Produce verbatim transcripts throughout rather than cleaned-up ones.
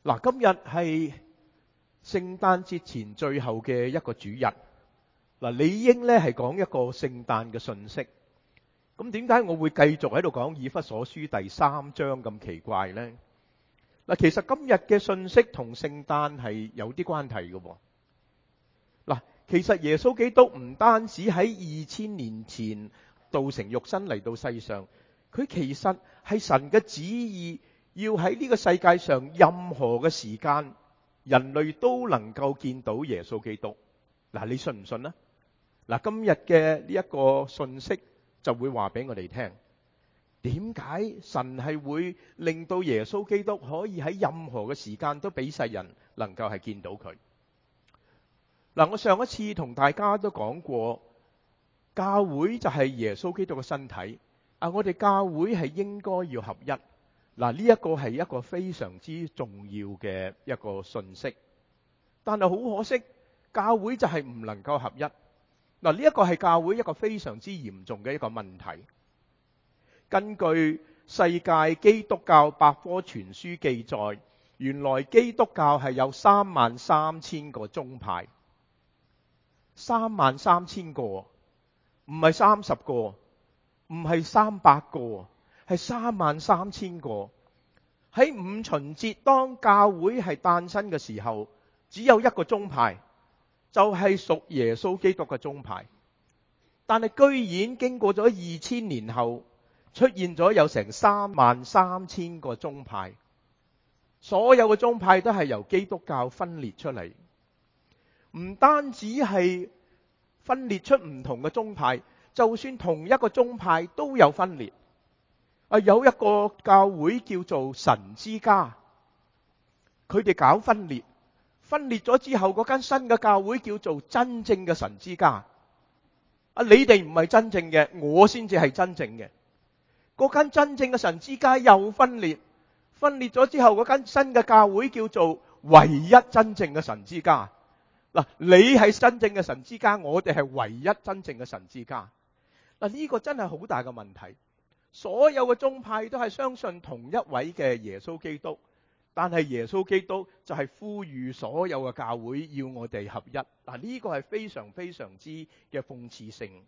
嗱，今日係聖誕節前最後嘅一個主日。嗱，理應咧係講一個聖誕嘅信息。咁點解我會繼續喺度講以弗所書第三章咁奇怪呢？嗱，其實今日嘅信息同聖誕係有啲關係嘅。嗱，其實耶穌基督唔單止喺二千年前道成肉身嚟到世上，佢其實係神嘅旨意，要喺呢個世界上任何嘅時間，人類都能夠見到耶穌基督。嗱，你信唔信呢？嗱，今日嘅呢一個信息就會話俾我哋聽，點解神係會令到耶穌基督可以喺任何嘅時間都俾世人能夠係見到佢。嗱，我上一次同大家都講過，教會就係耶穌基督嘅身體啊！我哋教會係應該要合一。嗱，呢一個係一個非常之重要嘅一個信息，但係好可惜，教會就係唔能夠合一。嗱，呢一個係教會一個非常之嚴重嘅一個問題。根據世界基督教百科全書記載，原來基督教係有三萬三千個宗派，三萬三千個，唔係三十個，唔係三百個。係三萬三千個。喺五旬節，當教會係誕生嘅時候，只有一個宗派，就係屬耶穌基督嘅宗派。但係居然經過咗二千年後，出現咗有成三萬三千個宗派。所有嘅宗派都係由基督教分裂出嚟，唔單止係分裂出唔同嘅宗派，就算同一個宗派都有分裂。啊，有一個教會叫做神之家，佢哋搞分裂，分裂咗之後，嗰間新嘅教會叫做真正嘅神之家。啊，你哋唔係真正嘅，我先至係真正嘅。嗰間真正嘅神之家又分裂，分裂咗之後，嗰間新嘅教會叫做唯一真正嘅神之家。嗱，你係真正嘅神之家，我哋係唯一真正嘅神之家。嗱，呢個真係好大嘅問題。所有嘅宗派都係相信同一位嘅耶穌基督，但係耶穌基督就係呼籲所有嘅教會要我哋合一。嗱，呢個係非常非常之嘅諷刺性。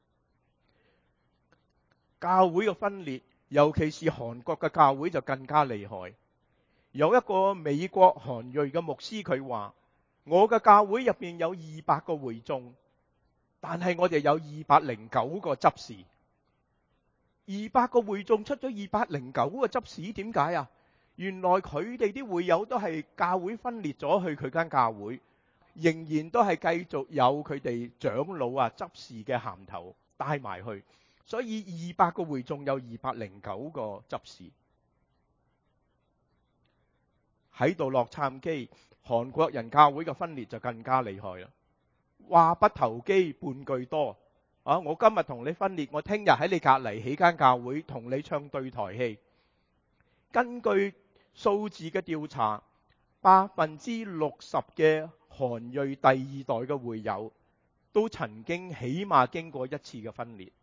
教會嘅分裂，尤其是韓國嘅教會就更加厲害。有一個美國韓裔嘅牧師，佢話：我嘅教會入邊有二百個會眾，但係我哋有二百零九個執事。二百個會眾出咗二百零九個執事，點解啊？原來佢哋啲會友都係教會分裂咗去佢間教會，仍然都係繼續有佢哋長老啊執事嘅銜頭帶埋去，所以二百個會眾有二百零九個執事。喺度洛杉磯，韓國人教會嘅分裂就更加厲害啦。話不投機半句多。啊！我今日同你分裂，我聽日喺你隔離起間教會同你唱對台戲。根據數字嘅調查，百分之六十嘅韓裔第二代嘅會友都曾經起碼經過一次嘅分裂。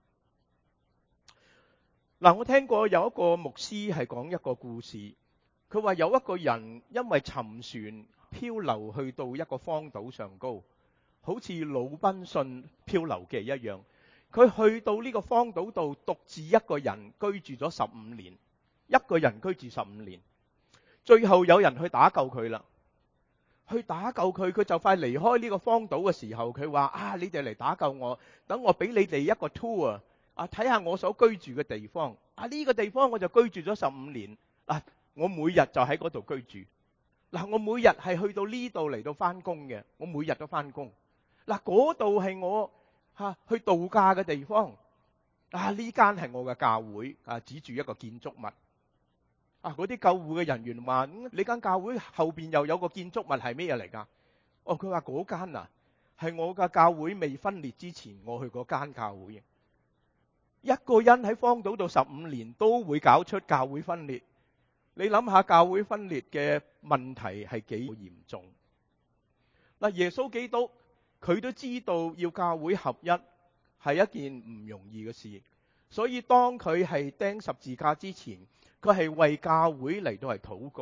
嗱，我聽過有一個牧師係講一個故事，佢話有一個人因為沉船漂流去到一個荒島上高，好似魯賓遜漂流記一樣。佢去到呢個荒島度，獨自一個人居住咗十五年，一個人居住十五年。最後有人去打救佢啦，去打救佢，佢就快離開呢個荒島嘅時候，佢話：啊，你哋嚟打救我，等我俾你哋一個 tour 啊，睇下我所居住嘅地方。啊，呢個地方我就居住咗十五年，啊，我每日就喺嗰度居住。嗱，我每日係去到呢度嚟到翻工嘅，我每日都翻工。嗱，嗰度係我吓去度假嘅地方。啊，呢間係我嘅教會。啊，指住一個建築物。啊，嗰啲救護嘅人員話：嗯，你間教會後邊又有個建築物係咩嘢嚟噶？哦，佢話嗰間啊係我嘅教會未分裂之前，我去嗰間教會。一個人喺荒島度十五年都會搞出教會分裂。你諗下教會分裂嘅問題係幾嚴重？嗱，耶穌基督佢都知道要教會合一係一件唔容易嘅事，所以當佢係釘十字架之前，佢係為教會嚟到係禱告，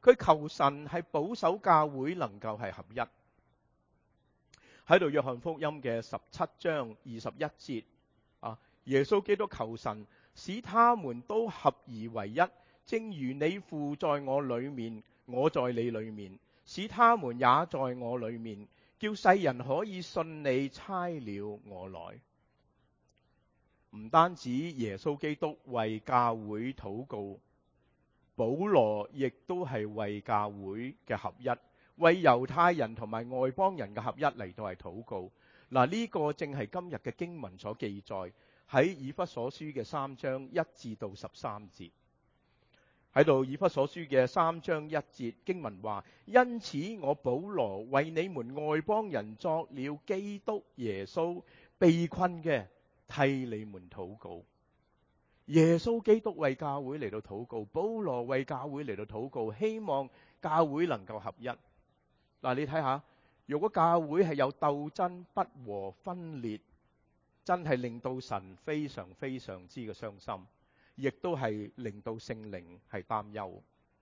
佢求神係保守教會能夠係合一。喺度約翰福音嘅十七章二十一節啊，耶穌基督求神使他們都合而為一，正如你父在我裏面，我在你裏面，使他們也在我裏面，叫世人可以信你差了我來。唔單止耶穌基督為教會禱告，保羅亦都係為教會嘅合一，為猶太人同埋外邦人嘅合一嚟到係禱告。嗱，呢個正係今日嘅經文所記載喺以弗所書嘅三章一至到十三節。喺度以弗所書嘅三章一節經文話：因此我保羅為你們外邦人作了基督耶穌被困嘅，替你們禱告。耶穌基督為教會嚟到禱告，保羅為教會嚟到禱告，希望教會能夠合一。嗱，你睇下，如果教會係有鬥爭、不和、分裂，真係令到神非常非常之嘅傷心，亦都係令到聖靈係擔憂。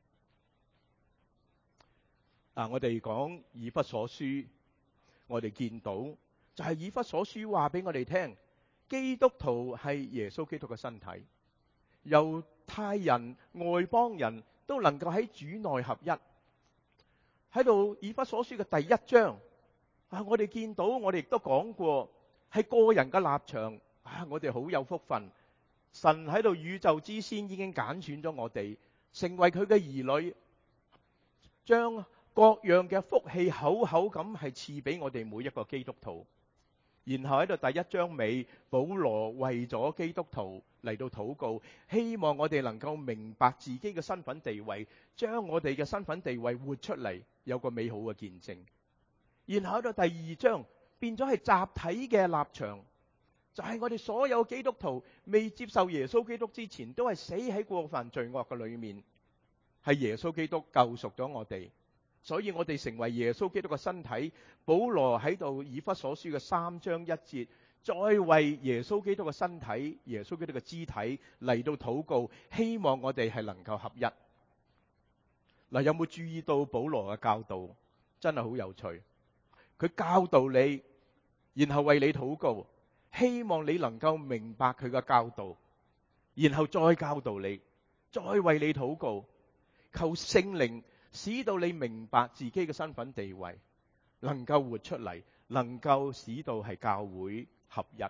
啊，我哋講以弗所書，我哋見到就係以弗所書話俾我哋聽，基督徒係耶穌基督嘅身體，猶太人、外邦人都能夠喺主內合一。喺度以弗所書嘅第一章啊，我哋見到，我哋亦都講過，係個人嘅立場啊，我哋好有福分。神喺度宇宙之先已經揀選咗我哋，成為佢嘅兒女，將各樣嘅福氣厚厚咁係賜俾我哋每一個基督徒。然後喺度第一章尾，保羅為咗基督徒嚟到禱告，希望我哋能夠明白自己嘅身份地位，將我哋嘅身份地位活出嚟，有個美好嘅見證。然後喺度第二章變咗係集體嘅立場，就係我哋所有基督徒未接受耶穌基督之前，都係死喺過犯罪惡嘅裏面，係耶穌基督救贖咗我哋。所以我哋成為耶穌基督嘅身體。保羅喺度以弗所書嘅三章一節，再為耶穌基督嘅身體、耶穌基督嘅肢體嚟到禱告，希望我哋係能夠合一。嗱，有冇注意到保羅嘅教導？真係好有趣。佢教導你，然後為你禱告，希望你能夠明白佢嘅教導，然後再教導你，再為你禱告，求聖靈使到你明白自己嘅身份地位，能夠活出嚟，能夠使到係教會合一。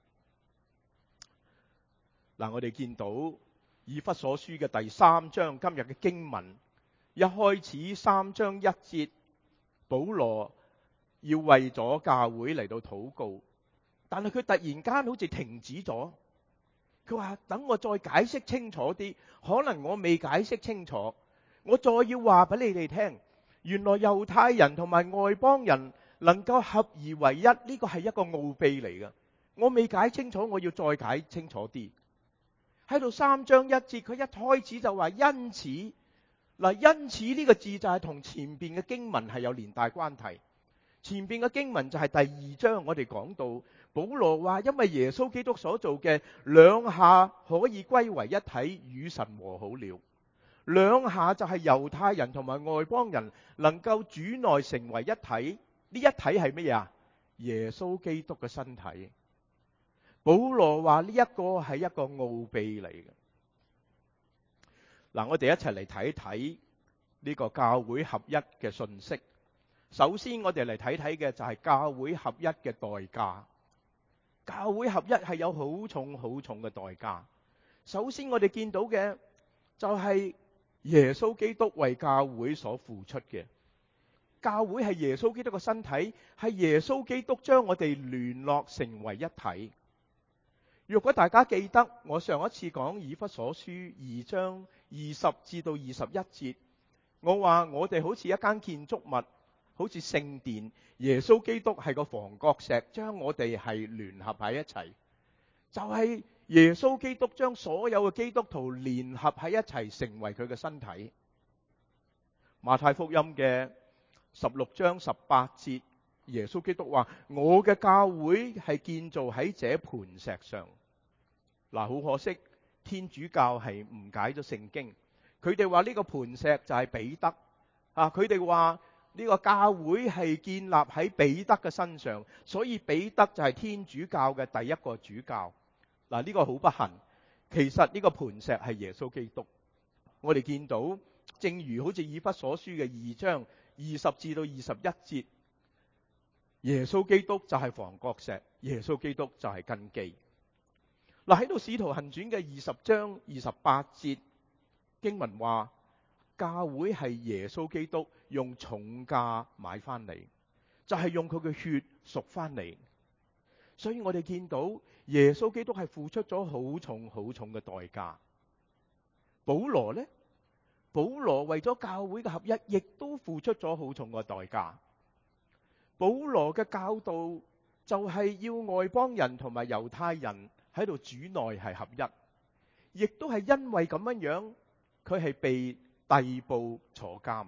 嗱，我哋見到以弗所書嘅第三章今日嘅經文，一開始三章一節，保羅要為咗教會嚟到禱告，但係佢突然間好似停止咗。佢話等我再解釋清楚啲，可能我未解釋清楚。我再要話俾你哋聽，原來猶太人同埋外邦人能夠合而為一，呢個係一個奧秘嚟嘅。我未解清楚，我要再解清楚啲。喺度三章一節，佢一開始就話因此，嗱，因此呢個字就係同前邊嘅經文係有連帶關係。前邊嘅經文就係第二章，我哋講到保羅話，因為耶穌基督所做嘅兩下可以歸為一體，與神和好了。兩下就係猶太人同埋外邦人能夠主內成為一體。呢一體係乜嘢啊？耶穌基督嘅身體。保羅話呢一個係一個奧秘嚟嘅。嗱，我哋一齊嚟睇睇呢個教會合一嘅信息。首先我哋嚟睇睇嘅就係教會合一嘅代價。教會合一係有好重好重嘅代價。首先我哋見到嘅就係耶穌基督為教會所付出嘅。教會係耶穌基督嘅身體，係耶穌基督將我哋聯絡成為一體。如果大家記得我上一次講以弗所書二章二十至到二十一節，我話我哋好似一間建築物，好似聖殿，耶穌基督係個房角石，將我哋係聯合喺一齊。就係耶穌基督將所有嘅基督徒聯合喺一齊，成為佢嘅身體。馬太福音嘅十六章十八節，耶穌基督話：我嘅教會係建造喺這磐石上。嗱，好可惜，天主教係誤解咗聖經。佢哋話呢個磐石就係彼得， 啊，佢哋話呢個教會係建立喺彼得嘅身上，所以彼得就係天主教嘅第一個主教。嗱，呢個好不幸，其實呢個磐石係耶穌基督。我哋見到，正如好似以弗所書嘅二章二十至到二十一節，耶穌基督就係房角石，耶穌基督就係根基。嗱，喺度使徒行傳嘅二十章二十八節經文話，教會係耶穌基督用重價買翻嚟，就係用佢嘅血贖翻嚟。所以我哋見到耶穌基督係付出咗好重好重嘅代價。保羅呢？保羅為咗教會嘅合一，亦都付出咗好重嘅代價。保羅嘅教導就係要外邦人同埋猶太人喺度主內係合一，亦都係因為咁樣樣，佢係被逮捕坐監。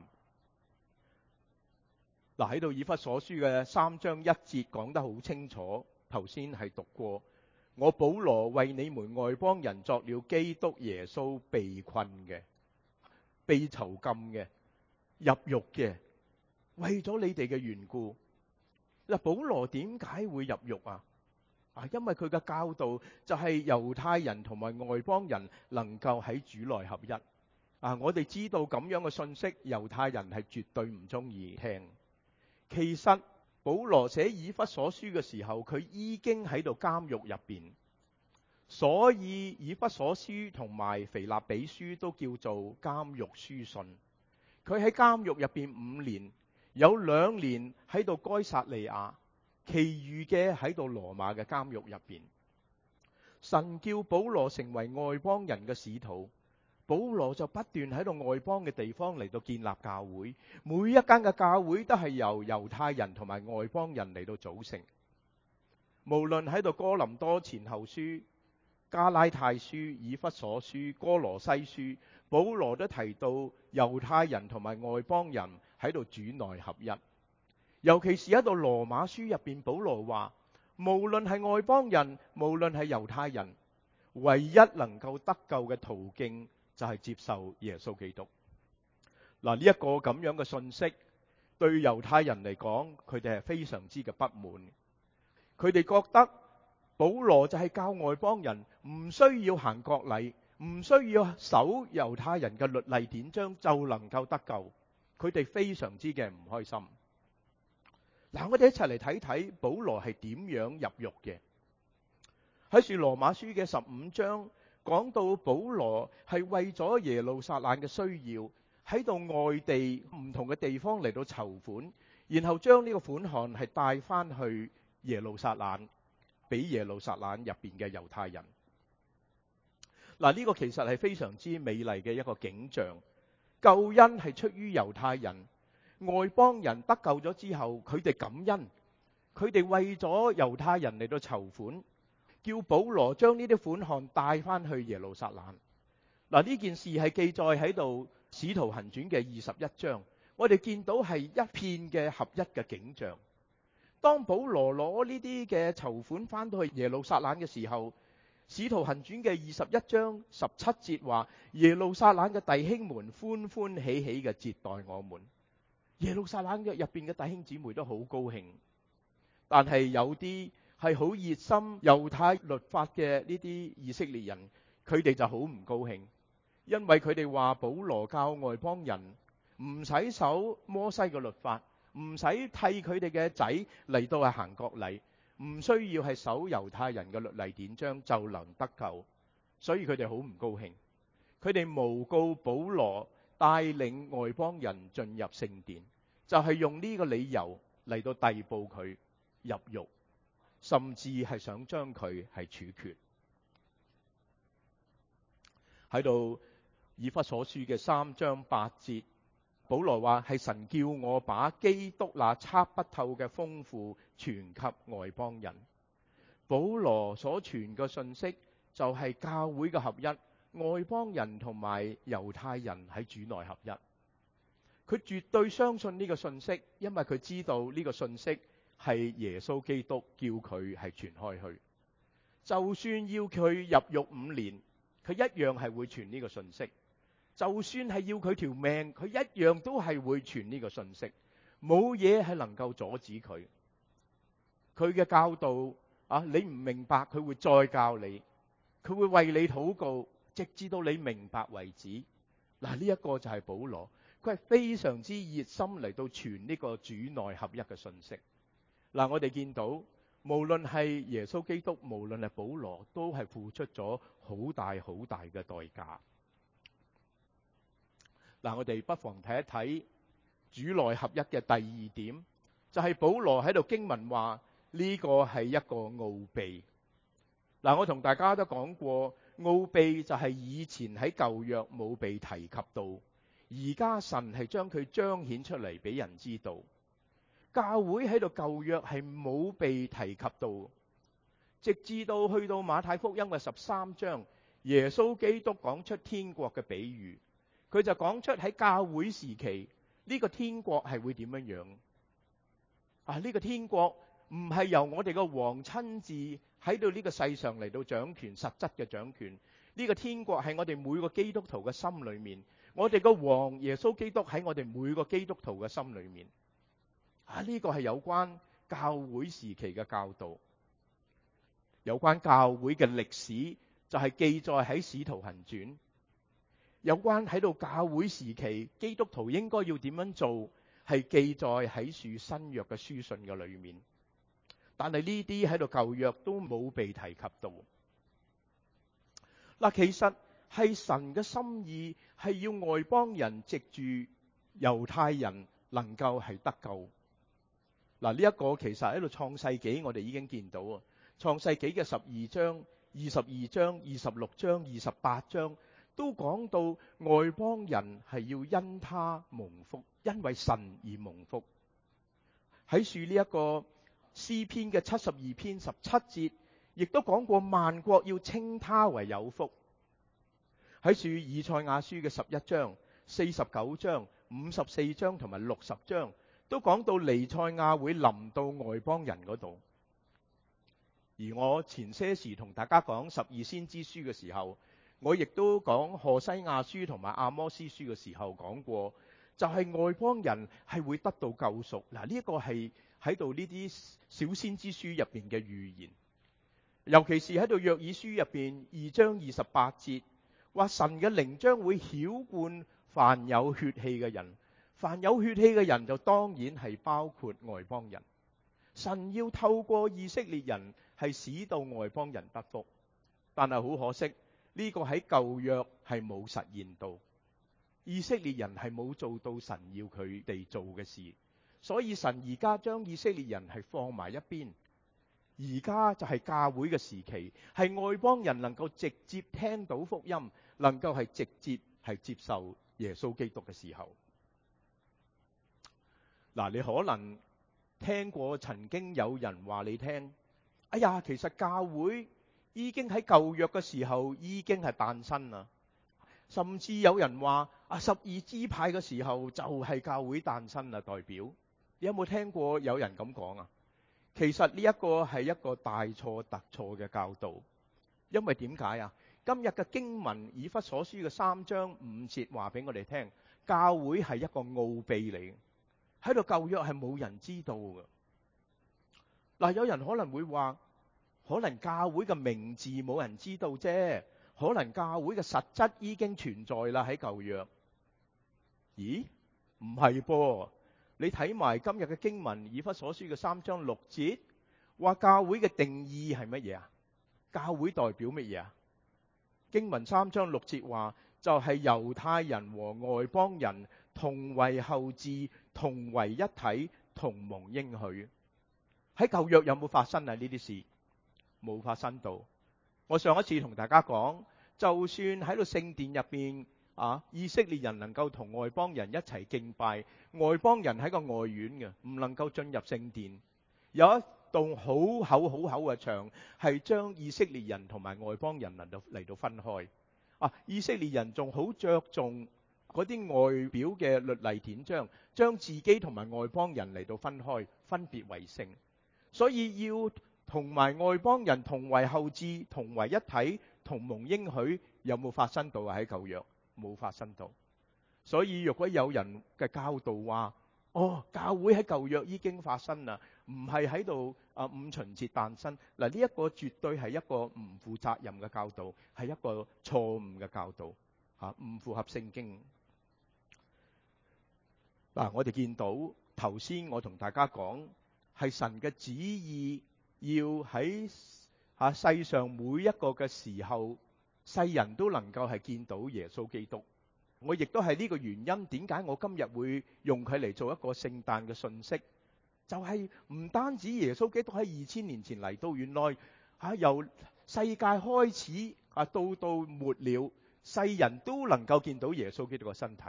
嗱，喺度以弗所書嘅三章一節講得好清楚，頭先係讀過，我保羅為你們外邦人作了基督耶穌被困嘅、被囚禁嘅、入獄嘅，為咗你哋嘅緣故。嗱，保羅點解會入獄啊？啊，因為佢嘅教導就係猶太人同埋外邦人能夠喺主內合一。啊，我哋知道咁樣嘅信息，猶太人係絕對唔中意聽。其實保羅寫以弗所書嘅時候，佢已經喺度監獄入邊，所以以弗所書同埋腓立比書都叫做監獄書信。佢喺監獄入邊五年，有兩年喺度該撒利亞，其餘嘅喺度羅馬嘅監獄入邊。神叫保羅成為外邦人嘅使徒，保羅就不斷喺度外邦嘅地方嚟到建立教會，每一間嘅教會都係由猶太人同埋外邦人嚟到組成。無論喺度哥林多前後書、加拉太書、以弗所書、哥羅西書，保羅都提到猶太人同埋外邦人喺度主內合一。尤其是喺度羅馬書入邊，保羅話無論係外邦人，無論係猶太人，唯一能夠得救嘅途徑就係接受耶穌基督。嗱，呢一個咁樣嘅信息對猶太人嚟講，佢哋係非常之嘅不滿。佢哋覺得保羅就係教外邦人唔需要行割禮，唔需要守猶太人嘅律例典章就能夠得救。佢哋非常之嘅唔開心。嗱，我哋一齊嚟睇睇保羅係點樣入獄嘅。喺《羅馬書》嘅十五章講到保羅係為咗耶路撒冷嘅需要，喺度外地唔同嘅地方嚟到籌款，然後將呢個款項係帶翻去耶路撒冷，俾耶路撒冷入邊嘅猶太人。嗱，呢個其實係非常之美麗嘅一個景象。救恩係出於猶太人，外邦人得救咗之後，佢哋感恩，佢哋為咗猶太人嚟到籌款，叫保羅將呢啲款項帶翻去耶路撒冷。嗱，呢件事係記載喺度《使徒行傳》嘅二十一章，我哋見到係一片嘅合一嘅景象。當保羅攞呢啲嘅籌款翻到去耶路撒冷嘅時候，《使徒行傳》嘅二十一章十七節話，耶路撒冷嘅弟兄們歡歡喜喜嘅接待我們。耶路撒冷嘅入邊嘅弟兄姊妹都好高興，但係有啲係好熱心猶太律法嘅呢啲以色列人，佢哋就好唔高興，因為佢哋話保羅教外邦人唔使守摩西嘅律法，唔使替佢哋嘅仔嚟到係行割禮，唔需要係守猶太人嘅律例典章就能得救，所以佢哋好唔高興。佢哋誣告保羅帶領外邦人進入聖殿，就係用呢個理由嚟到逮捕佢入獄，甚至係想將佢係處決。喺度以弗所書嘅三章八節，保羅話係神叫我把基督那測不透嘅豐富傳給外邦人。保羅所傳嘅信息就係教會嘅合一，外邦人同埋猶太人喺主內合一。佢絕對相信呢個信息，因為佢知道呢個信息係耶穌基督叫佢係傳開去。就算要佢入獄五年，佢一樣係會傳呢個信息。 就算係要佢條命，佢一樣都係會傳呢個信息，冇嘢係能夠阻止佢。佢嘅教導啊，你唔明白佢會再教你，佢會為你禱告，直至到你明白為止。嗱，呢一個就係保羅，佢係非常之熱心嚟到傳呢個主內合一嘅信息。嗱，我哋見到無論係耶穌基督，無論係保羅，都係付出咗好大好大嘅代價。嗱，我哋不妨睇一睇主內合一嘅第二點，就係保羅喺度經文話呢個係一個奧秘。嗱，我同大家都講過，奧秘就係以前喺舊約冇被提及到，而家神係將佢彰顯出嚟俾人知道。教會喺度舊約係冇被提及到，直至到去到馬太福音嘅十三章，耶穌基督講出天國嘅比喻，佢就講出喺教會時期呢個天國係會點樣樣啊？呢個天國唔係由我哋個王親自喺到呢個世上嚟到掌權，實質嘅掌權。呢個天國係我哋每個基督徒嘅心裏面，我哋個王耶穌基督喺我哋每個基督徒嘅心裏面。啊！呢個係有關教會時期嘅教導，有關教會嘅歷史就係記載喺《使徒行傳》，有關喺度教會時期基督徒應該要點樣做，係記載喺書新約嘅書信嘅裏面。但係呢啲喺度舊約都冇被提及到。嗱，其實係神嘅心意係要外邦人藉住猶太人能夠係得救。嗱，呢一個其實喺度創世紀我哋已經見到啊，創世紀嘅十二章、二十二章、二十六章、二十八章都講到外邦人係要因他蒙福，因為神而蒙福。喺樹呢一個詩篇嘅七十二篇十七節，亦都講過萬國要稱他為有福。喺樹以賽亞書嘅十一章、四十九章、五十四章同埋六十章，都講到彌賽亞會臨到外邦人嗰度。而我前些時同大家講十二先知書嘅時候，我亦都講何西亞書同埋阿摩司書嘅時候講過，就係外邦人係會得到救贖。嗱，呢一個係喺度呢啲小先知書入邊嘅預言，尤其是喺度約珥書入邊二章二十八節，話神嘅靈將會澆灌凡有血氣嘅人。凡有血氣嘅人就當然係包括外邦人。神要透過以色列人係使到外邦人得福，但係好可惜呢個喺舊約係冇實現到。以色列人係冇做到神要佢哋做嘅事，所以神而家將以色列人係放埋一邊。而家就係教會嘅時期，係外邦人能夠直接聽到福音，能夠係直接係接受耶穌基督嘅時候。嗱，你可能聽過曾經有人話你聽，哎呀，其實教會已經喺舊約嘅時候已經係誕生啦，甚至有人話啊，十二支派嘅時候就係教會誕生啦。代表你有冇聽過有人咁講啊？其實呢一個係一個大錯特錯嘅教導，因為點解啊？今日嘅經文以弗所書嘅三章五節話俾我哋聽，教會係一個奧秘嚟。喺度舊約係冇人知道嘅。嗱，有人可能會話，可能教會嘅名字冇人知道啫，可能教會嘅實質已經存在啦喺舊約。咦？唔係噃，你睇埋今日嘅經文以弗所書嘅三章六節，話教會嘅定義係乜嘢啊？教會代表乜嘢啊？經文三章六節話，就係猶太人和外邦人同為後嗣，同為一體，同蒙應許。喺舊約有冇發生啊？呢啲事冇發生到。我上一次同大家講，就算喺度聖殿入邊啊，以色列人能夠同外邦人一齊敬拜，外邦人喺個外院嘅，唔能夠進入聖殿。有一棟好厚好厚嘅牆，係將以色列人同埋外邦人嚟到嚟到分開。啊，以色列人仲好着重嗰啲外表嘅律例典章，將自己同埋外邦人嚟到分開，分別為聖。所以要同埋外邦人同為後嗣，同為一體，同蒙應許，有冇發生到啊？喺舊約冇發生到。所以若果有人嘅教導話，哦，教會喺舊約已經發生啦，唔係喺度啊五旬節誕生。嗱，呢一個絕對係一個唔負責任嘅教導，係一個錯誤嘅教導，嚇唔符合聖經。嗱，我哋見到頭先我同大家講，係神嘅旨意要喺啊世上每一個嘅時候，世人都能夠係見到耶穌基督。我亦都係呢個原因，點解我今日會用佢嚟做一個聖誕嘅信息？就係唔單止耶穌基督喺二千年前嚟到，原來啊由世界開始啊到到末了，世人都能夠見到耶穌基督嘅身體。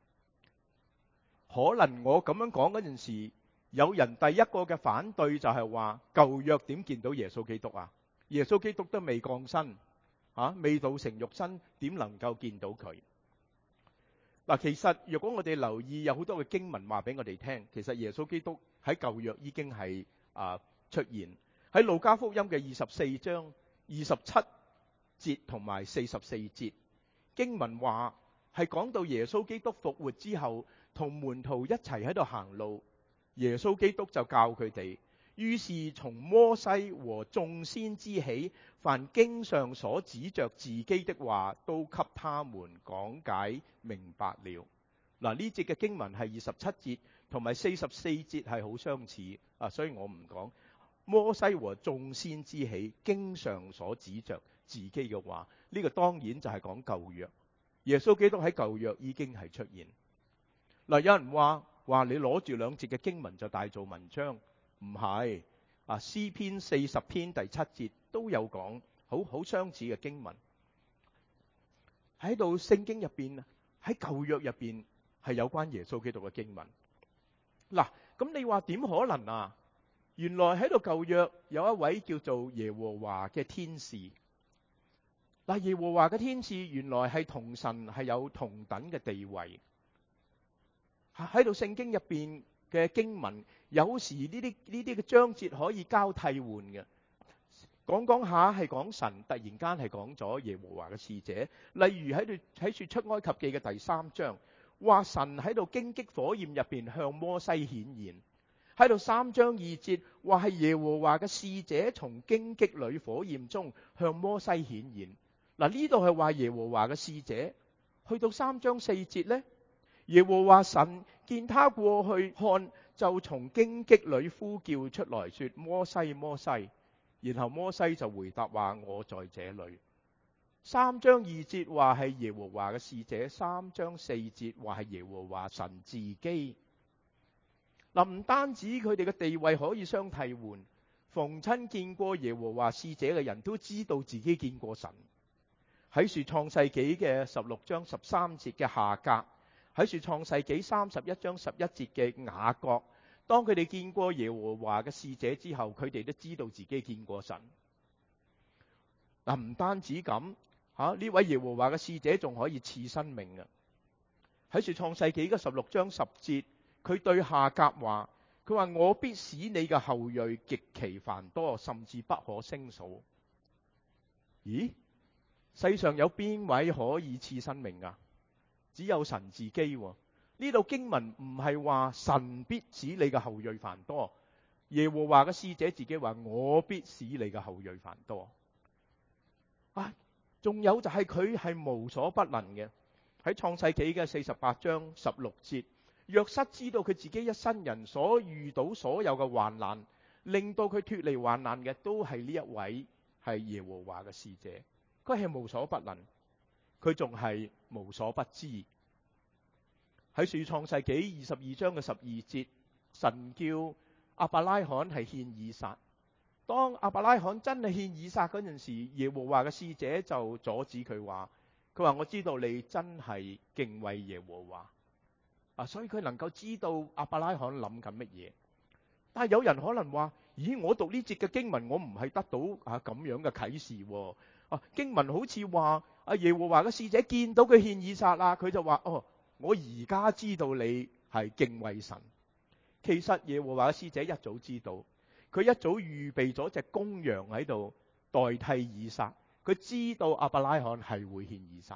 可能我咁樣講嗰陣時，有人第一個嘅反對就係話舊約點見到耶穌基督啊？耶穌基督都未降生，啊未道成肉身，點能夠見到佢？嗱，其實如果我哋留意，有好多嘅經文話俾我哋聽，其實耶穌基督喺舊約已經係啊出現喺路加福音嘅二十四章二十七節同埋四十四節經文話係講到耶穌基督復活之後，同門徒一齊喺度行路，耶穌基督就教佢哋。於是從摩西和眾先知起，凡經上所指着自己的話，都給他們講解明白了。嗱，呢節嘅經文係二十七節同埋四十四節係好相似啊，所以我唔講。摩西和眾先知起，經上所指着自己嘅話，呢個當然就係講舊約。耶穌基督喺舊約已經係出現。嗱，有人話話你攞住兩節嘅經文就大做文章。唔係啊，詩篇四十篇第七節都有講，好好相似嘅經文喺度。聖經入邊喺舊約入邊係有關耶穌基督嘅經文。嗱，咁你話點可能啊？原來喺度舊約有一位叫做耶和華嘅天使。嗱，耶和華嘅天使原來係同神係有同等嘅地位。喺度聖經入邊嘅經文，有時呢啲呢啲嘅章節可以交替換嘅。講講下係講神，突然間係講咗耶和華嘅使者。例如喺度喺說出埃及記嘅第三章，話神喺度荊棘火焰入邊向摩西顯現。喺度三章二節話係耶和華嘅使者從荊棘裏火焰中向摩西顯現。嗱，呢度係話耶和華嘅使者。去到三章四節呢，耶和華神見他過去看，就從荊棘裏呼叫出來說，摩西摩西。然後摩西就回答話，我在這裏。三章二節話係耶和華嘅使者，三章四節話係耶和華神自己。嗱，唔單止佢哋嘅地位可以相替換，逢親見過耶和華使者嘅人都知道自己見過神。喺說創世紀嘅十六章十三節嘅夏甲，喺說創世紀三十一章十一節嘅雅各，當佢哋見過耶和華嘅使者之後，佢哋都知道自己見過神。嗱，唔單止咁，吓呢位耶和華嘅使者仲可以賜生命啊！喺說創世紀嘅十六章十節，佢對夏甲話：佢話我必使你嘅後裔極其繁多，甚至不可勝數。咦？世上有邊位可以賜生命啊？只有神自己。呢度經文唔係話神必使你嘅後裔繁多，耶和華嘅使者自己話我必使你嘅後裔繁多。啊，仲有就係佢係無所不能嘅。喺創世紀嘅四十八章十六節，約瑟知道佢自己一生人所遇到所有嘅患難，令到佢脫離患難嘅都係呢一位係耶和華嘅使者。佢係無所不能，佢仲係無所不知。喺樹創世紀二十二章嘅十二節，神叫亞伯拉罕係獻以撒。當亞伯拉罕真係獻以撒嗰陣時，耶和華嘅使者就阻止佢話：佢話我知道你真係敬畏耶和華啊，所以佢能夠知道亞伯拉罕諗緊乜嘢。但係有人可能話：咦，我讀呢節嘅經文，我唔係得到啊咁樣嘅啟示喎。啊，經文好似話啊耶和華嘅使者見到佢獻以撒啦，佢就話：哦，我而家知道你係敬畏神。其實耶和華嘅使者一早知道，佢一早預備咗隻公羊喺度代替以撒。佢知道亞伯拉罕係會獻以撒，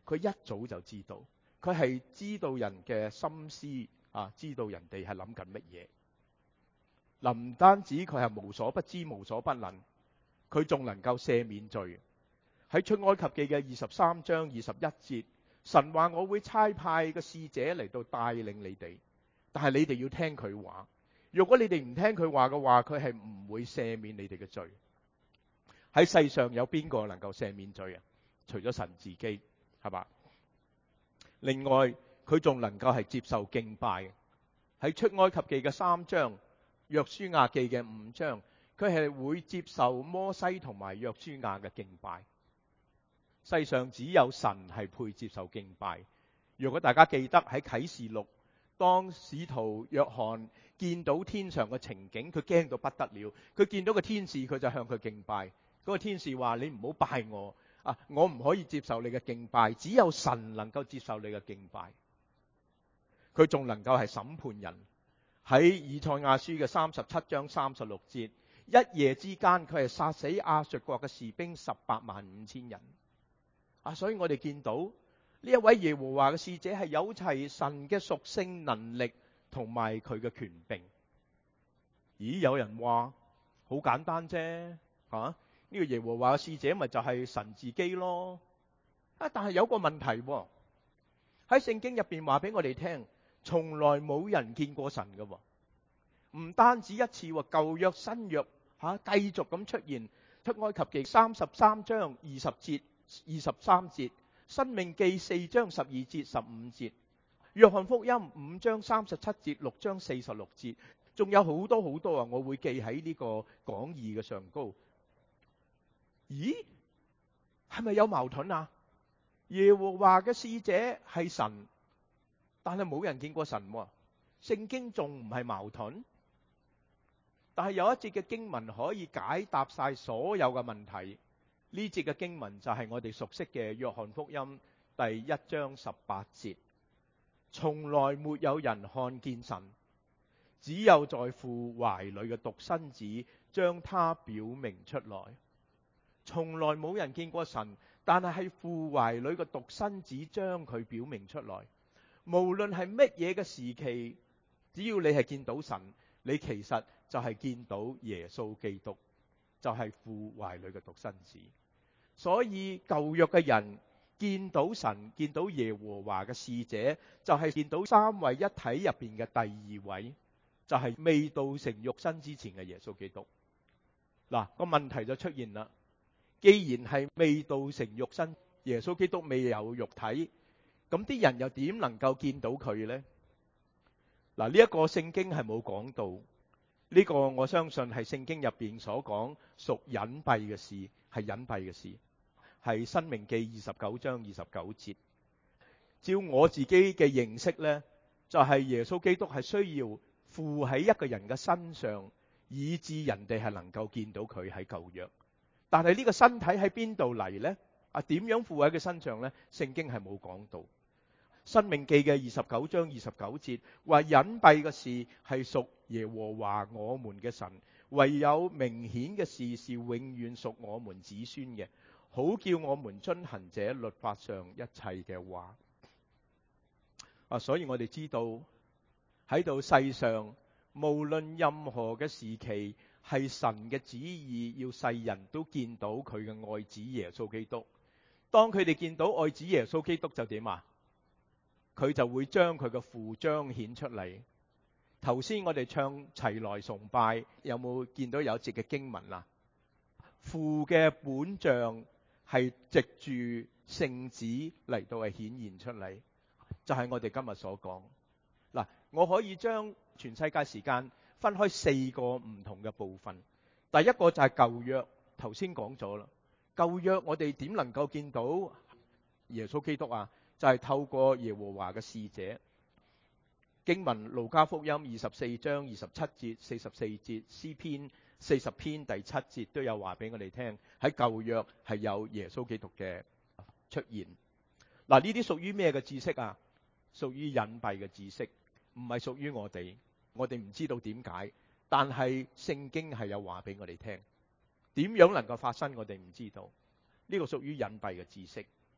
佢一早就知道，佢係知道人嘅心思啊，知道人哋係諗緊乜嘢。嗱，唔單止佢係無所不知、無所不能，佢仲能夠赦免罪。喺出埃及記嘅二十三章二十一節，神話我會差派個使者嚟到帶領你哋，但係你哋要聽佢話。如果你哋唔聽佢話嘅話，佢係唔會赦免你哋嘅罪。喺世上有邊個能夠赦免罪啊？除咗神自己，係嘛？另外，佢仲能夠係接受敬拜。喺出埃及記嘅三章、約書亞記嘅五章，佢係會接受摩西同埋約書亞嘅敬拜。世上只有神係配接受敬拜。如果大家記得喺啟示錄，當使徒約翰見到天上嘅情景，佢驚到不得了。佢見到個天使，佢就向佢敬拜。嗰個天使話：你唔好拜我啊！我唔可以接受你嘅敬拜，只有神能夠接受你嘅敬拜。佢仲能夠係審判人。喺以賽亞書嘅三十七章三十六節，一夜之間佢係殺死亞述國嘅士兵十八萬五千人。啊！所以我哋見到呢一位耶和華嘅使者係有齊神嘅屬性、能力同埋佢嘅權柄。咦？有人話好簡單啫，吓、啊、呢、這個耶和華嘅使者咪就係神自己咯。啊！但係有個問題喎，喺聖經入邊話俾我哋聽，從來冇人見過神㗎喎。唔單止一次喎，舊約新約吓、啊、繼續咁出現。出埃及記三十三章二十節。二十三節，申命記四章十二節十五節，約翰福音五章三十七節，六章四十六節，仲有好多好多啊！我會記喺呢個講義嘅上高。咦？係咪有矛盾啊？耶和華嘅使者係神，但係冇人見過神喎。聖經仲唔係矛盾？但係有一節嘅經文可以解答晒所有嘅問題。呢節嘅經文就係我哋熟悉嘅約翰福音第一章十八節，從來沒有人看見神，只有在父懷裏嘅獨生子將他表明出來。從來冇人見過神，但係係父懷裏嘅獨生子將佢表明出來。無論係乜嘢嘅時期，只要你係見到神，你其實就係見到耶穌基督，就係父懷裏嘅獨生子。所以舊約嘅人見到神，見到耶和華嘅使者，就係見到三位一體入邊嘅第二位，就係未道成肉身之前嘅耶穌基督。嗱，個問題就出現啦。既然係未道成肉身，耶穌基督未有肉體，咁啲人又點能夠見到佢呢？嗱，呢一個聖經係冇講到，呢個我相信係聖經入邊所講屬隱蔽嘅事，係隱蔽嘅事。係申命記二十九章二十九節。照我自己嘅認識呢，就係耶穌基督係需要附喺一個人嘅身上，以致人哋係能夠見到佢喺舊約。但係呢個身體喺邊度嚟呢？啊，點樣附喺佢身上呢？聖經係冇講到。申命記嘅二十九章二十九節話，隱蔽嘅事係屬耶和華我們嘅神，唯有明顯嘅事是永遠屬我們子孫嘅，好叫我們遵行這律法上一切嘅話。啊，所以我哋知道喺度世上，無論任何嘅時期，係神嘅旨意，要世人都見到佢嘅愛子耶穌基督。當佢哋見到愛子耶穌基督就點啊？佢就會將佢嘅父彰顯出嚟。頭先我哋唱齊來崇拜，有冇見到有一節嘅經文啊？父嘅本像係藉住聖子嚟到係顯現出嚟，就係我哋今日所講。嗱，我可以將全世界時間分開四個唔同嘅部分。第一個就係舊約，頭先講咗啦。舊約我哋點能夠見到耶穌基督啊？就係透過耶和華嘅使者。經文路加福音二十四章二十七節、四十四節，詩篇四十篇第七節都有話俾我哋聽，喺舊約係有耶穌基督嘅出現。嗱，呢啲屬於咩嘅知識啊？屬於隱蔽嘅知識，唔係屬於我哋，我哋唔知道點解，但係聖經係有話俾我哋聽。點樣能夠發生我哋唔知道，呢個屬於隱蔽嘅知識。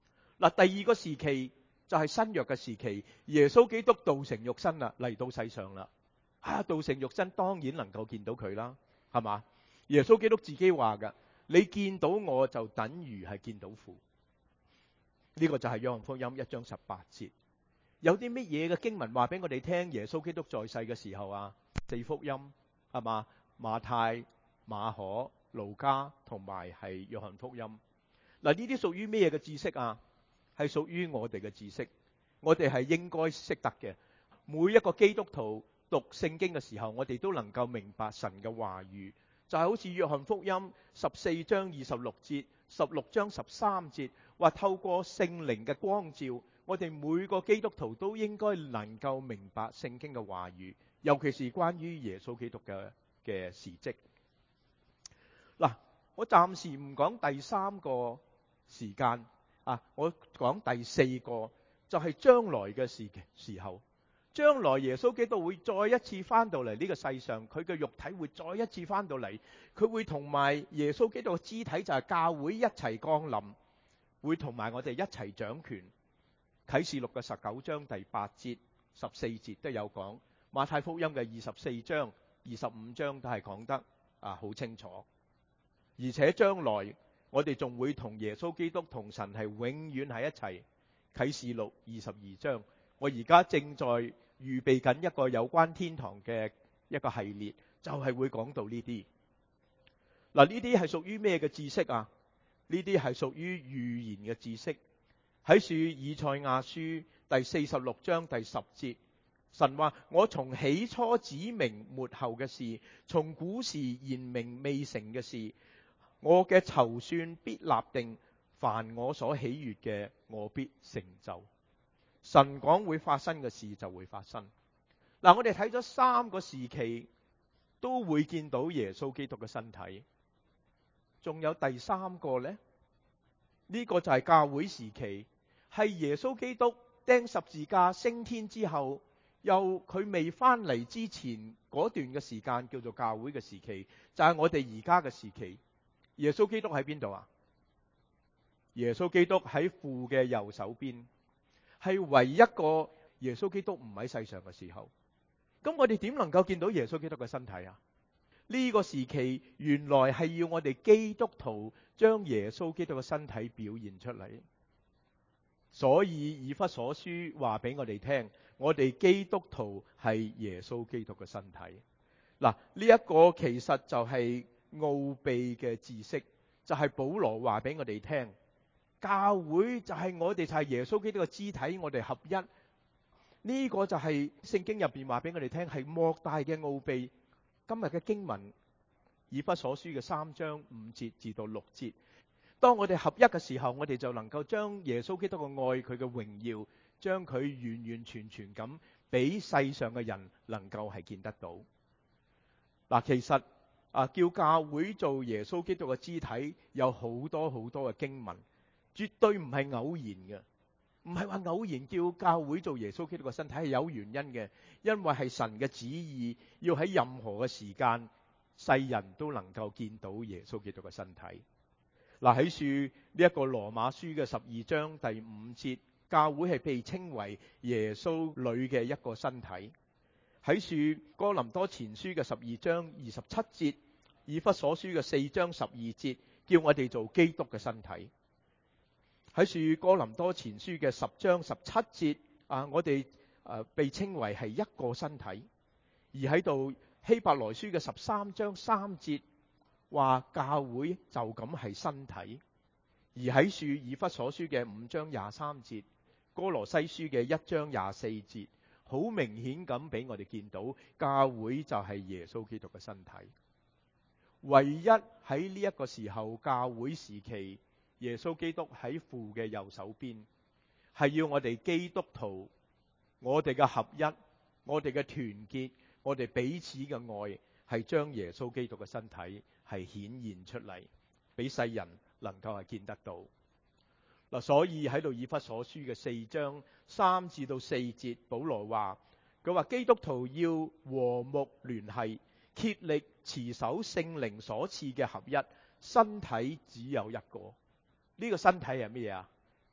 嗱，第二個時期就係新約嘅時期，耶穌基督道成肉身啦，嚟到世上啦。啊，道成肉身當然能夠見到佢啦，係嘛？耶穌基督自己話噶，你見到我就等於係見到父。呢個就係約翰福音一章十八節。有啲乜嘢嘅經文話俾我哋聽？耶穌基督在世嘅時候啊，四福音係嘛？馬太、馬可、路加同埋係約翰福音。嗱，呢啲屬於咩嘅知識啊？係屬於我哋嘅知識，我哋係應該識得嘅。每一個基督徒讀聖經嘅時候，我哋都能夠明白神嘅話語，就係好似約翰福音十四章二十六節、十六章十三節，話透過聖靈嘅光照，我哋每個基督徒都應該能夠明白聖經嘅話語，尤其是關於耶穌基督嘅嘅事蹟。嗱，我暫時唔講第三個時間啊，我講第四個，就係將來嘅時時候。將來耶穌基督會再一次翻到嚟呢個世上，佢嘅肉體會再一次翻到嚟，佢會同埋耶穌基督嘅肢體就係教會一齊降臨，會同埋我哋一齊掌權。啟示錄嘅十九章第八節、十四節都有講，馬太福音嘅二十四章、二十五章都係講得啊好清楚。而且將來我哋仲會同耶穌基督同神係永遠喺一齊。啟示錄二十二章，我而家正在預備緊一個有關天堂嘅一個系列，就係會講到呢啲。嗱，呢啲係屬於咩嘅知識啊？呢啲係屬於預言嘅知識。喺書以賽亞書第四十六章第十節，神話：我從起初指明末後嘅事，從古時言明未成嘅事，我嘅籌算必立定，凡我所喜悅嘅，我必成就。神講會發生嘅事就會發生。嗱，我哋睇咗三個時期，都會見到耶穌基督嘅身體。仲有第三個呢？呢個就係教會時期，係耶穌基督釘十字架升天之後，又佢未翻嚟之前嗰段嘅時間，叫做教會嘅時期，就係我哋而家嘅時期。耶穌基督喺邊度啊？耶穌基督喺父嘅右手邊。係唯一一個耶穌基督唔喺世上嘅時候，咁我哋點能夠見到耶穌基督嘅身體啊？呢個時期原來係要我哋基督徒將耶穌基督嘅身體表現出嚟，所以以弗所書話俾我哋聽，我哋基督徒係耶穌基督嘅身體。嗱，呢一個其實就係奧秘嘅知識，就係保羅話俾我哋聽。教會就係我哋就係耶穌基督嘅肢體，我哋合一。呢個就係聖經入邊話俾我哋聽，係莫大嘅奧秘。今日嘅經文以弗所書嘅三章五節至到六節，當我哋合一嘅時候，我哋就能夠將耶穌基督嘅愛，佢嘅榮耀，將佢完完全全咁俾世上嘅人能夠係見得到。嗱，其實啊，叫教會做耶穌基督嘅肢體，有好多好多嘅經文。絕對唔係偶然嘅，唔係話偶然叫教會做耶穌基督嘅身體，係有原因嘅，因為係神嘅旨意，要喺任何嘅時間，世人都能夠見到耶穌基督嘅身體。嗱，喺書呢一個羅馬書嘅十二章第五節，教會係被稱為耶穌裏嘅一個身體。喺書哥林多前書嘅十二章二十七節，以弗所書嘅四章十二節，叫我哋做基督嘅身體。喺書哥林多前書嘅十章十七節啊，我哋誒被稱為係一個身體。而喺度希伯來書嘅十三章三節話教會就咁係身體。而喺書以弗所書嘅五章廿三節，哥羅西書嘅一章廿四節，好明顯咁俾我哋見到教會就係耶穌基督嘅身體。唯一喺呢一個時候教會時期，耶穌基督喺父嘅右手邊，係要我哋基督徒，我哋嘅合一，我哋嘅團結，我哋彼此嘅愛，係將耶穌基督嘅身體係顯現出嚟，俾世人能夠係見得到。嗱，所以喺度以弗所書嘅四章三至到四節，保羅話，佢話基督徒要和睦聯繫，竭力持守聖靈所賜嘅合一，身體只有一個。呢個身體係咩啊？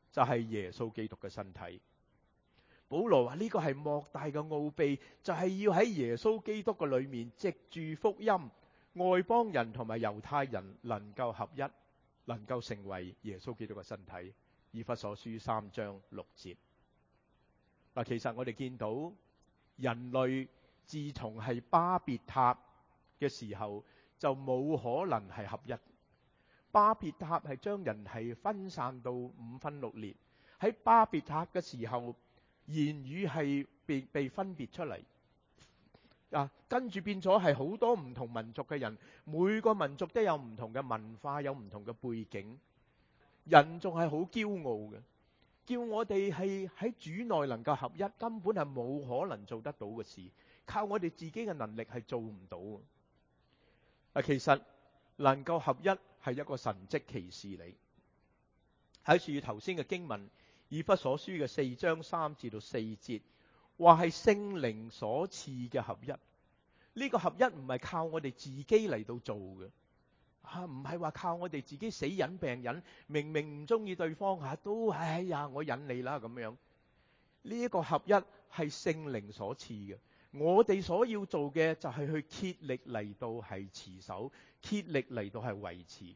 就係耶穌基督嘅身體。保羅話呢個係莫大嘅奧秘，就係要喺耶穌基督嘅裏面，藉住福音，外邦人同埋猶太人能夠合一，能夠成為耶穌基督嘅身體。以弗所書三章六節。嗱，其實我哋見到人類自從係巴別塔嘅時候，就冇可能係合一。巴別塔係將人係分散到五分六裂。喺巴別塔嘅時候，言語係被被分別出嚟，啊，跟住變咗係好多唔同民族嘅人，每個民族都有唔同嘅文化，有唔同嘅背景。人仲係好驕傲嘅，叫我哋係喺主內能夠合一，根本係冇可能做得到嘅事，靠我哋自己嘅能力係做唔到。啊，其實能夠合一係一個神蹟奇事嚟。喺住頭先嘅經文，以弗所書嘅四章三至到四節，話係聖靈所賜嘅合一。呢個合一唔係靠我哋自己嚟到做嘅，啊，唔係話靠我哋自己死忍病忍，明明唔中意對方吓，都哎呀我忍你啦咁樣。呢一個合一係聖靈所賜嘅，我哋所要做嘅就係去竭力嚟到係持守，竭力嚟到係維持。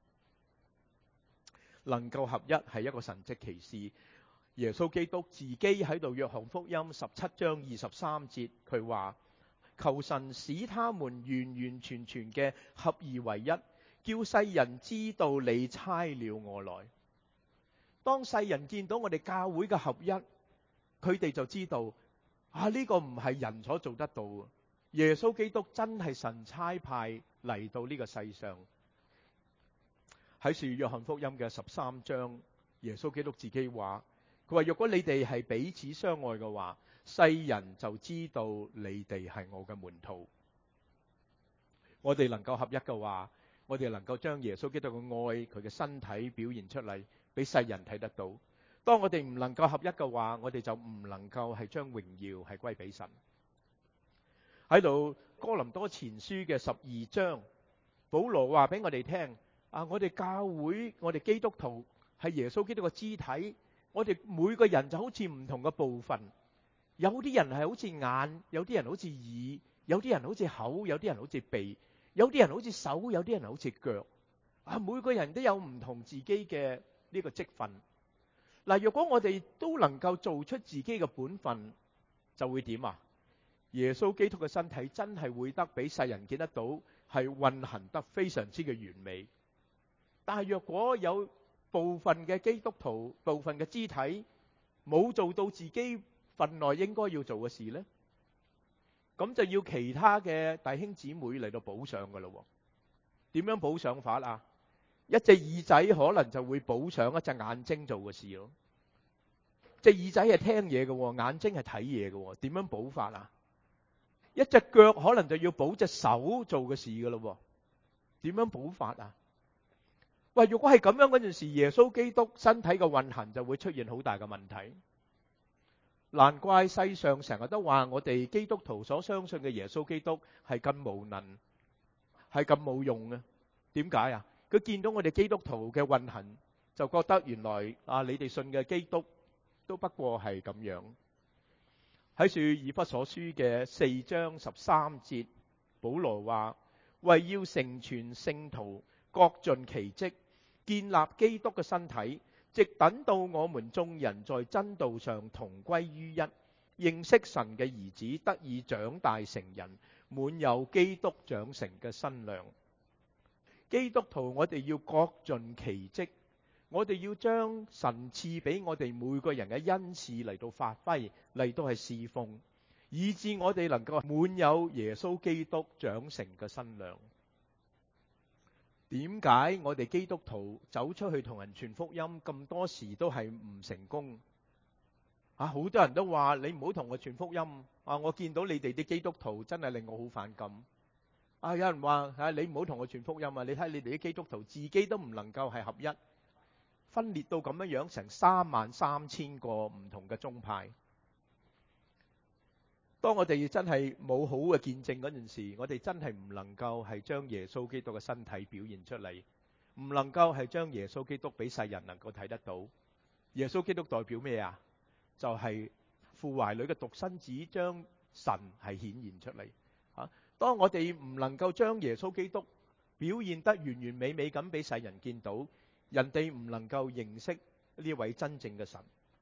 能夠合一係一個神蹟奇事。耶穌基督自己喺度約翰福音十七章二十三節，佢話求神使他們完完全全嘅合而為一，叫世人知道你差了我來。當世人見到我哋教會嘅合一，佢哋就知道啊，呢個唔係人所做得到嘅，耶穌基督真係神差派嚟到呢個世上。喺是約翰福音嘅十三章，耶穌基督自己話，佢話若果你哋係彼此相愛嘅話，世人就知道你哋係我嘅門徒。我哋能夠合一嘅話，我哋能夠將耶穌基督嘅愛，佢嘅身體表現出嚟，俾世人睇得到。當我哋唔能夠合一嘅話，我哋就唔能夠係將榮耀係歸俾神。喺度哥林多前書嘅十二章，保羅話俾我哋聽，啊，我哋教會，我哋基督徒係耶穌基督嘅肢體，我哋每個人就好似唔同嘅部分，有啲人係好似眼，有啲人好似耳，有啲人好似口，有啲人好似鼻，有啲人好似手，有啲人好似腳。啊，每個人都有唔同自己嘅呢個職分。嗱，如果我哋都能夠做出自己嘅本分，就會點啊？耶穌基督嘅身體真係會得俾世人見得到，係運行得非常之嘅完美。但係若果有部分嘅基督徒、部分嘅肢體冇做到自己份內應該要做嘅事呢，咁就要其他嘅弟兄姊妹嚟到補上噶咯。點樣補上法啊？一隻耳仔可能就會補上一隻眼睛做嘅事咯。隻耳仔係聽嘢嘅，眼睛係睇嘢嘅，點樣補法啊？一隻腳可能就要補隻手做嘅事噶咯，點樣補法啊？喂，如果係咁樣嗰陣時，耶穌基督身體嘅運行就會出現好大嘅問題。難怪世上成日都話我哋基督徒所相信嘅耶穌基督係咁無能，係咁冇用嘅。點解啊？佢見到我哋基督徒嘅運行，就覺得原來啊，你哋信嘅基督都不過係咁樣。喺書以弗所書嘅四章十三節，保羅話，為要成全聖徒，各盡其職，建立基督嘅身體，直等到我們眾人在真道上同歸於一，認識神嘅兒子，得以長大成人，滿有基督長成嘅身量。基督徒我哋要各盡其職，我哋要將神賜俾我哋每個人嘅恩賜嚟到發揮，嚟到係侍奉，以致我哋能夠滿有耶穌基督長成嘅身量。點解我哋基督徒走出去同人傳福音咁多時都係唔成功啊？好多人都話你唔好同我傳福音啊！我見到你哋啲基督徒真係令我好反感啊！有人話啊，你唔好同我傳福音啊！你睇你哋啲基督徒自己都唔能夠係合一，分裂到咁樣樣，成三萬三千個唔同嘅宗派。當我哋真係冇好嘅見證嗰陣時，我哋真係唔能夠係將耶穌基督嘅身體表現出嚟，唔能夠係將耶穌基督俾世人能夠睇得到。 耶穌基督代表咩啊？就係父懷裏嘅獨生子，將神係顯現出嚟。啊，當我哋唔能夠將耶穌基督表現得完完美美咁俾世人見到，人哋唔能夠認識呢位真正嘅神。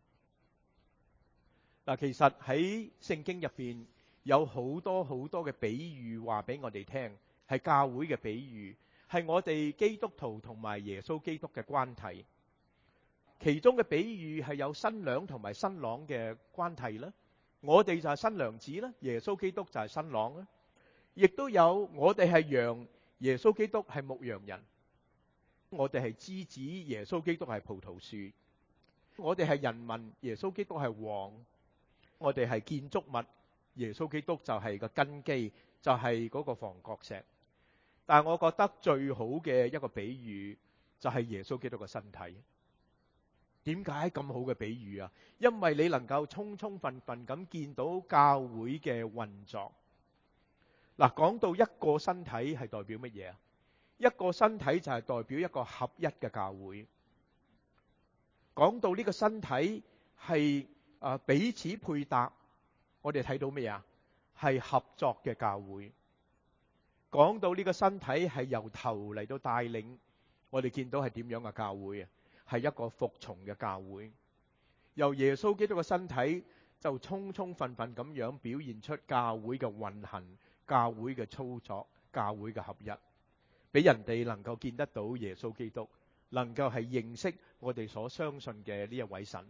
嗱，其實喺聖經入邊有好多好多嘅比喻話俾我哋聽，係教會嘅比喻，係我哋基督徒同埋耶穌基督嘅關係。其中嘅比喻係有新娘同埋新郎嘅關係啦，我哋就係新娘子啦，耶穌基督就係新郎啦。亦都有我哋係羊，耶穌基督係牧羊人；我哋係枝子，耶穌基督係葡萄樹；我哋係人民，耶穌基督係王；我哋係建築物，耶穌基督就係個根基，就係嗰個房角石。但係我覺得最好嘅一個比喻就係耶穌基督嘅身體。點解咁好嘅比喻啊？因為你能夠充充分分咁見到教會嘅運作。嗱，講到一個身體係代表乜嘢啊？一個身體就係代表一個合一嘅教會。講到呢個身體係啊彼此配搭，我哋睇到咩啊？係合作嘅教會。講到呢個身體係由頭嚟到帶領，我哋見到係點樣嘅教會啊？係一個服從嘅教會。由耶穌基督嘅身體就充充分分咁樣表現出教會嘅運行、教會嘅操作、教會嘅合一，俾人哋能夠見得到耶穌基督，能夠係認識我哋所相信嘅呢一位神。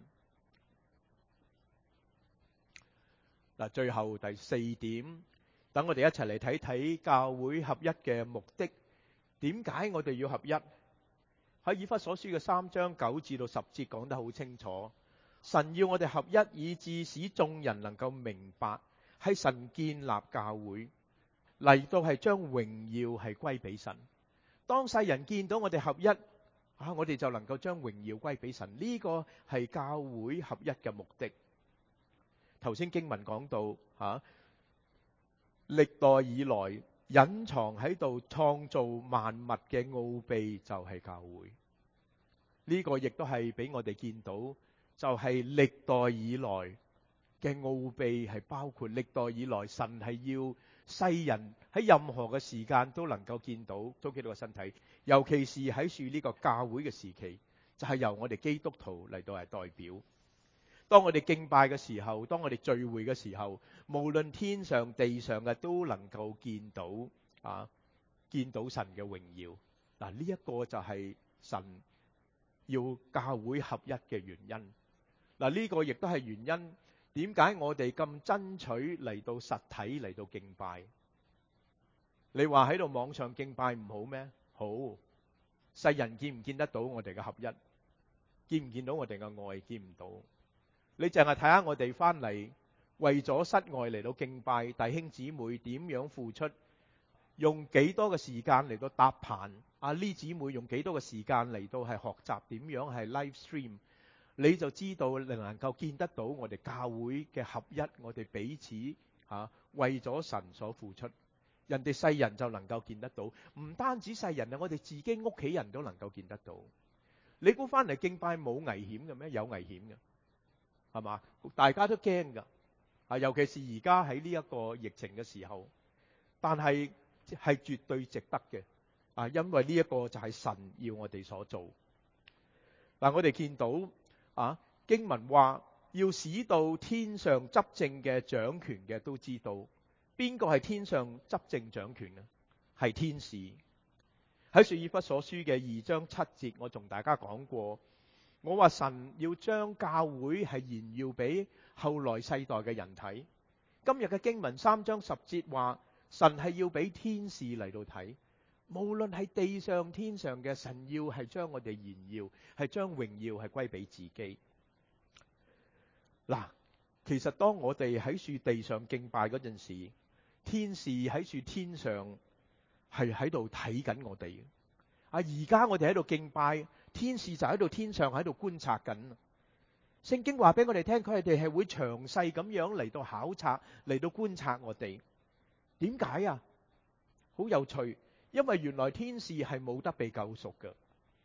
嗱，最後第四點，等我哋一齊嚟睇睇教會合一嘅目的。點解我哋要合一？喺以弗所書嘅三章九至到十節講得好清楚，神要我哋合一，以致使眾人能夠明白，係神建立教會，嚟到係將榮耀係歸俾神。當世人見到我哋合一，啊，我哋就能夠將榮耀歸俾神。呢個係教會合一嘅目的。頭先經文講到，吓，歷代以來隱藏喺度創造萬物嘅奧秘就係教會。呢個亦都係俾我哋見到，就係歷代以來嘅奧秘係包括歷代以來神係要世人喺任何嘅時間都能夠見到都基督嘅身體，尤其是喺樹呢個教會嘅時期，就係由我哋基督徒嚟到係代表。當我哋敬拜嘅時候，當我哋聚會嘅時候，無論天上地上嘅都能夠見到啊，見到神嘅榮耀。嗱，呢一個就係神要教會合一嘅原因。嗱，呢個亦都係原因，點解我哋咁爭取嚟到實體嚟到敬拜？你話喺度網上敬拜唔好咩？好，世人見唔見得到我哋嘅合一？見唔見到我哋嘅愛？見唔到。你淨係睇下我哋翻嚟為咗室外嚟到敬拜，弟兄姊妹點樣付出，用幾多嘅時間嚟到搭棚，阿呢姊妹用幾多嘅時間嚟到係學習點樣係 live stream，你就知道你能夠見得到我哋教會嘅合一，我哋彼此吓、啊、為咗神所付出，人哋世人就能夠見得到，唔單止世人啊，我哋自己屋企人都能夠見得到。你估翻嚟敬拜冇危險嘅咩？有危險嘅。係嘛？大家都驚噶，啊，尤其是而家喺呢一個疫情嘅時候，但係係絕對值得嘅，啊，因為呢一個就係神要我哋所做。嗱，我哋見到啊，經文話要使到天上執政嘅掌權嘅都知道，邊個係天上執政掌權呢？係天使。喺以弗所書嘅二章七節，我同大家講過。我話神要將教會係炫耀俾後來世代嘅人睇。今日嘅經文三章十節話，神係要俾天使嚟到睇，無論係地上天上嘅，神要係將我哋炫耀，係將榮耀係歸俾自己。嗱，其實當我哋喺樹地上敬拜嗰陣時，天使喺樹天上係喺度睇緊我哋。啊，而家我哋喺度敬拜，天使就喺度天上喺度觀察緊。聖經話俾我哋聽，佢哋係會詳細咁樣嚟到考察，嚟到觀察我哋。點解啊？好有趣，因為原來天使係冇得被救贖嘅，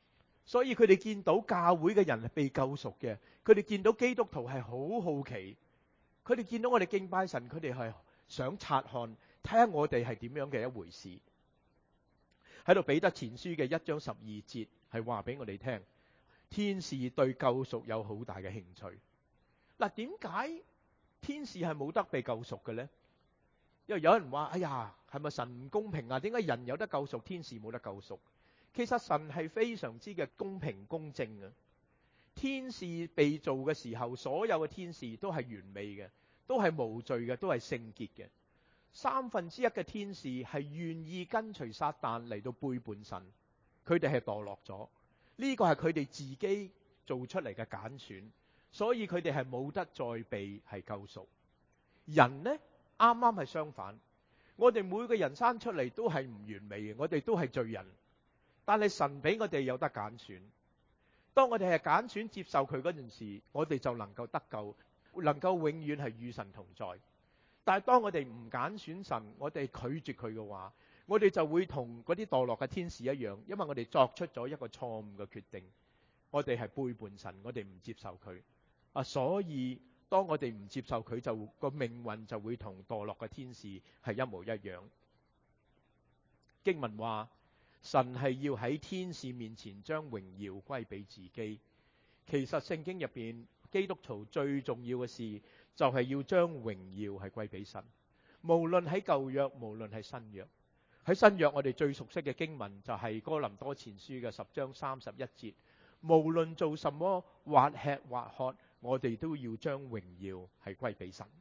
所以佢哋見到教會嘅人係被救贖嘅，佢哋見到基督徒係好好奇，佢哋見到我哋敬拜神，佢哋係想察看，睇下我哋係點樣嘅一回事。喺度彼得前書嘅一章十二節係話俾我哋聽，天使對救贖有好大嘅興趣。嗱，點解天使係冇得被救贖嘅呢？因為有人話：哎呀，係咪神唔公平啊？點解人有得救贖，天使冇得救贖？其實神係非常之嘅公平公正嘅。天使被造嘅時候，所有嘅天使都係完美嘅，都係無罪嘅，都係聖潔嘅。三分之一嘅天使係願意跟隨撒旦嚟到背叛神，佢哋係墮落咗。呢個係佢哋自己做出嚟嘅揀選，所以佢哋係冇得再被係救贖。人呢，啱啱係相反，我哋每個人生出嚟都係唔完美嘅，我哋都係罪人。但係神俾我哋有得揀選，當我哋係揀選接受佢嗰陣時，我哋就能夠得救，能夠永遠係與神同在。但係當我哋唔揀選神，我哋拒絕佢嘅話，我哋就會同嗰啲墮落嘅天使一樣，因為我哋作出咗一個錯誤嘅決定，我哋係背叛神，我哋唔接受佢啊。所以當我哋唔接受佢，就個命運就會同墮落嘅天使係一模一樣。經文話，神係要喺天使面前將榮耀歸俾自己。其實聖經入邊，基督徒最重要嘅事就係要將榮耀係歸俾神。無論喺舊約，無論係新約。喺新約，我哋最熟悉嘅經文就係哥林多前書嘅十章三十一節。無論做什麼，或吃或喝，我哋都要將榮耀係歸俾神。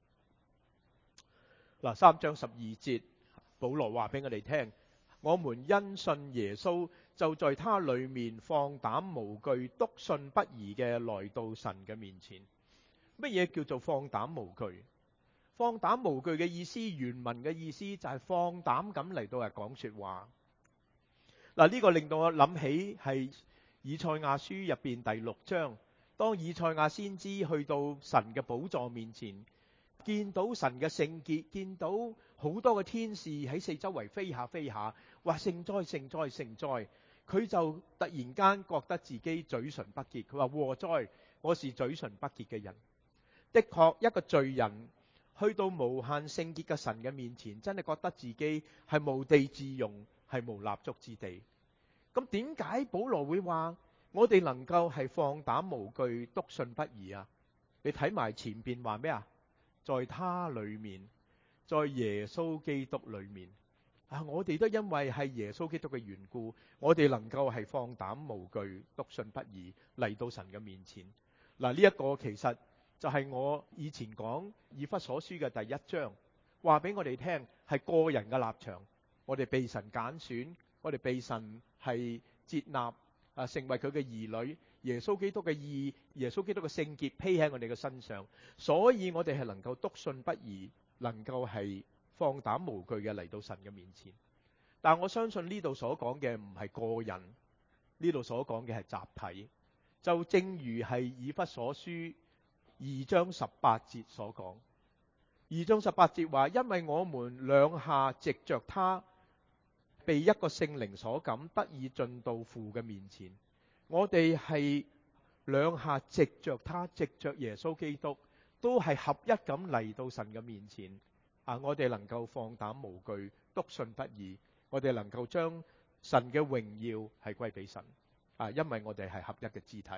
嗱，三章十二節，保羅話俾我哋聽。我們因信耶穌，就在他裏面放膽無懼，篤信不疑嘅來到神嘅面前。乜嘢叫做放膽無懼？放膽無懼嘅意思，原文嘅意思就係放膽咁嚟到係講說話。嗱，呢個令到我諗起係以賽亞書入邊第六章，當以賽亞先知去到神嘅寶座面前，見到神嘅聖潔，見到好多嘅天使喺四周圍飛下飛下，話聖哉聖哉聖哉，佢就突然間覺得自己嘴唇不潔，佢話禍哉，我是嘴唇不潔嘅人。的確，一個罪人去到無限聖潔嘅神嘅面前，真係覺得自己係無地自容，係無立足之地。咁點解保羅會話我哋能夠係放膽無懼，篤信不疑啊？你睇埋前邊話咩啊？在他裏面，在耶穌基督裏面啊！我哋都因為係耶穌基督嘅緣故，我哋能夠係放膽無懼，篤信不疑嚟到神嘅面前。嗱，呢一個其實就係我以前講以弗所書嘅第一章，話俾我哋聽係個人嘅立場。我哋被神揀選，我哋被神係接納啊，成為佢嘅兒女。耶穌基督嘅義，耶穌基督嘅聖潔披喺我哋嘅身上，所以我哋係能夠篤信不疑，能夠係放膽無懼嘅嚟到神嘅面前。但我相信呢度所講嘅唔係個人，呢度所講嘅係集體。就正如係以弗所書二章十八節所講，二章十八節話：因為我們兩下藉着他被一個聖靈所感，得以進到父嘅面前。我哋係兩下藉着他，藉着耶穌基督，都係合一咁嚟到神嘅面前。啊，我哋能夠放膽無懼，篤信不疑，我哋能夠將神嘅榮耀係歸俾神。啊，因為我哋係合一嘅肢體。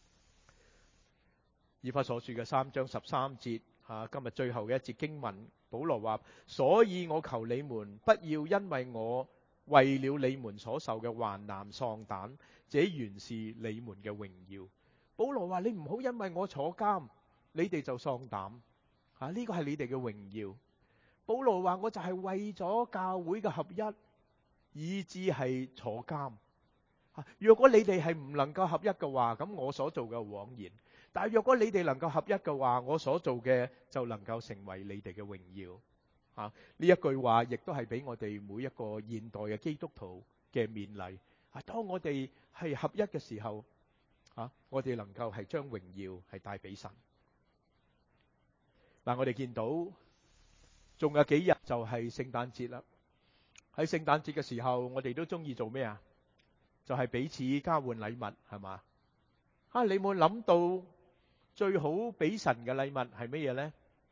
以弗所書嘅三章十三節，啊，今日最後嘅一節經文，保羅話：所以我求你們不要因為我為了你們所受嘅患難喪膽，這原是你們嘅榮耀。保羅話：你唔好因為我坐監，你哋就喪膽。啊，呢個係你哋嘅榮耀。保羅話：我就係為咗教會嘅合一，以致係坐監。啊，若果你哋係唔能夠合一嘅話，咁我所做嘅枉然。但係若果你哋能夠合一嘅話，我所做嘅就能夠成為你哋嘅榮耀。啊，呢一句話亦都係俾我哋每一個現代嘅基督徒嘅勉勵。啊，當我哋係合一嘅時候，啊，我哋能夠係將榮耀係帶俾神。嗱，我哋見到仲有幾日就係聖誕節啦。喺聖誕節嘅時候，我哋都中意做咩啊？ 就係彼此交換禮物，係嘛？啊，你冇諗到最好俾神嘅禮物係乜嘢呢？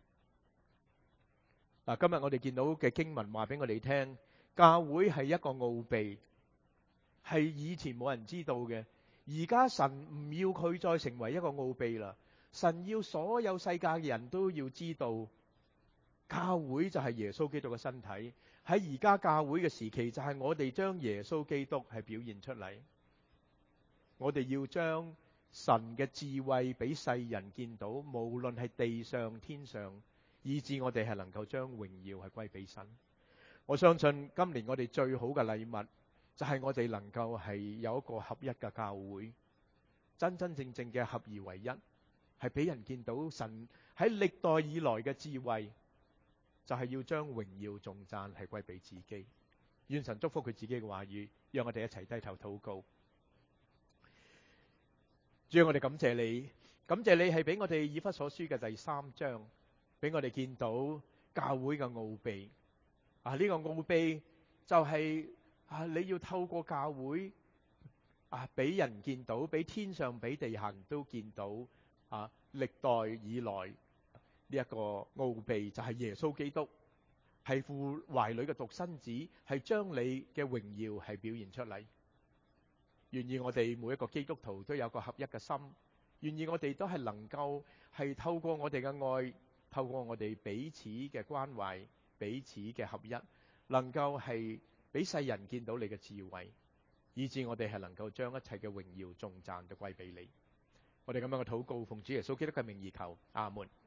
嗱，今日我哋見到嘅經文話俾我哋聽，教會係一個奧秘，係以前冇人知道嘅。而家神唔要佢再成為一個奧秘啦，神要所有世界嘅人都要知道，教會就係耶穌基督嘅身體。喺而家教會嘅時期，就係我哋將耶穌基督係表現出嚟。我哋要將神嘅智慧俾世人見到，無論係地上天上，以致我哋係能夠將榮耀係歸俾神。我相信今年我哋最好嘅禮物，就係我哋能夠係有一個合一嘅教會，真真正正嘅合而為一，係俾人見到神喺歷代以來嘅智慧，就係要將榮耀頌讚係歸俾自己。願神祝福佢自己嘅話語，讓我哋一齊低頭禱告。主，我哋感謝你，感謝你係俾我哋以弗所書嘅第三章，俾我哋見到教會嘅奧秘。啊，呢個奧秘就係啊，你要透過教會啊，俾人見到，俾天上俾地下人都見到啊，歷代以來呢一個奧秘就係耶穌基督係父懷裏嘅獨生子，係將你嘅榮耀係表現出嚟。願意我哋每一個基督徒都有個合一嘅心，願意我哋都係能夠係透過我哋嘅愛，透過我哋彼此嘅關懷，彼此嘅合一，能夠係俾世人見到你嘅智慧，以致我哋係能夠將一切嘅榮耀頌讚都歸俾你。我哋咁樣嘅禱告，奉主耶穌基督嘅名而求，阿門。